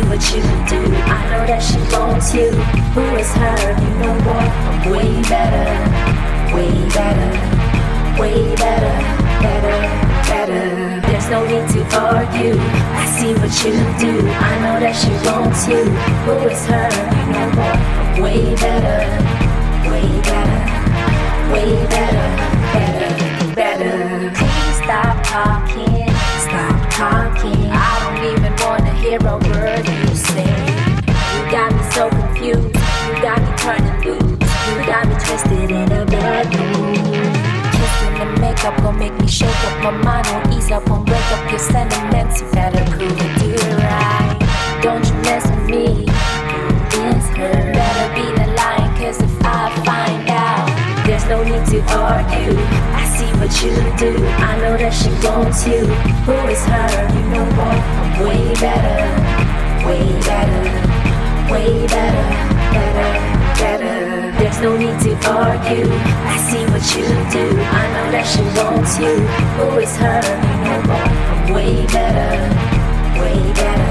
what you do. I know that she wants you. Who is her? You know what? I'm way better, way better, way better, better, better. There's no need to argue. I see what you do. I know that she wants you. Who is her? You know what? I'm way better, way better, way better, better, better. Please stop talking, stop talking. I don't even wanna hear a word you say. You got me so confused, you got me turning loose, you got me twisted in a bad mood. Kissing and makeup gon' make me shake up, my mind won't ease up, won't break up your sentiments. You better prove it, do it right. Don't you mess with me, who is her? Better be the lion, cause if I find out, there's no need to argue. I see what you do. I know that she wants you. Who is her? You know what? I'm way better, way better, way better, better, better. There's no need to argue. I see what you do. I know that she wants you. Who is her? You know what? I'm way better, way better,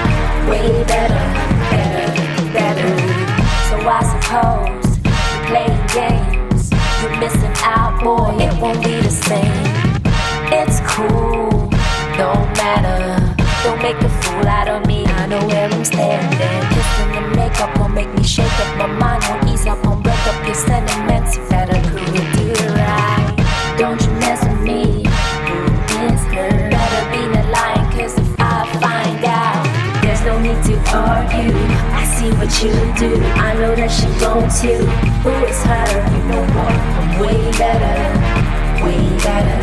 way better, better, better. So I suppose you're playing games. You're missing out, boy, it won't be the same. It's cool, don't matter. Don't make a fool out of me, I know where I'm standing. Kissing and makeup gon' make me shake up, my mind won't ease up, won't break up your sentiments. You better prove it, do it right. Don't you mess with me, who is her? Better be the lion, cause if I find out, there's no need to argue. I see what you do. I know that she wants you. Who is her? You know what? I'm way better, way better,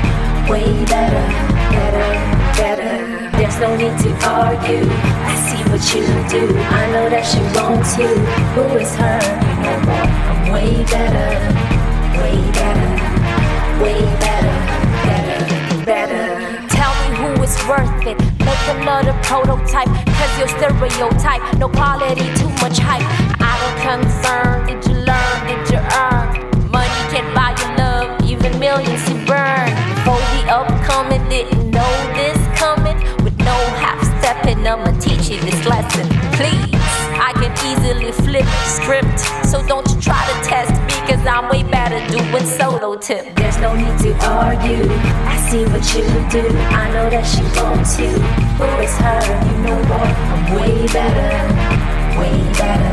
way better, better, better. There's no need to argue. I see what you do. I know that she wants you. Who is her? You know what? I'm way better, way better, way better, better, better. Tell me who is worth it. Make another prototype, cause you're stereotype. No quality, too much hype. Out of concern, did you learn, did you earn? Money can't buy your love, even millions to burn. Before the upcoming, didn't know this coming. With no half stepping, I'ma teach you this lesson. Please, I can easily flip the script, so don't you try to test me, cause I'm way better doing solo tip. There's no need to argue. I see what you do. I know that she wants you. Who is her? You know what? I'm way better, way better,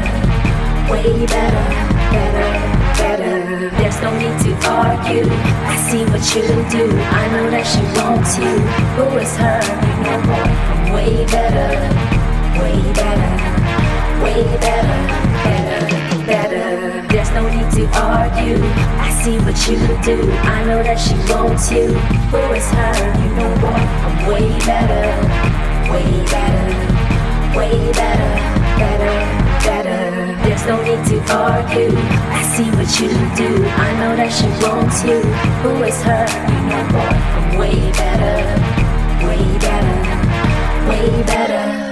way better, better, better. There's no need to argue. I see what you do. I know that she wants you. Who is her? You know what? I'm way better, way better, way better, better, better. There's no need to argue. I see what you do. I know that she wants you. Who is her? You know what? I'm way better, way better, way better, better, better. There's no need to argue. I see what you do. I know that she wants you. Who is her? You know what? I'm way better, way better, way better.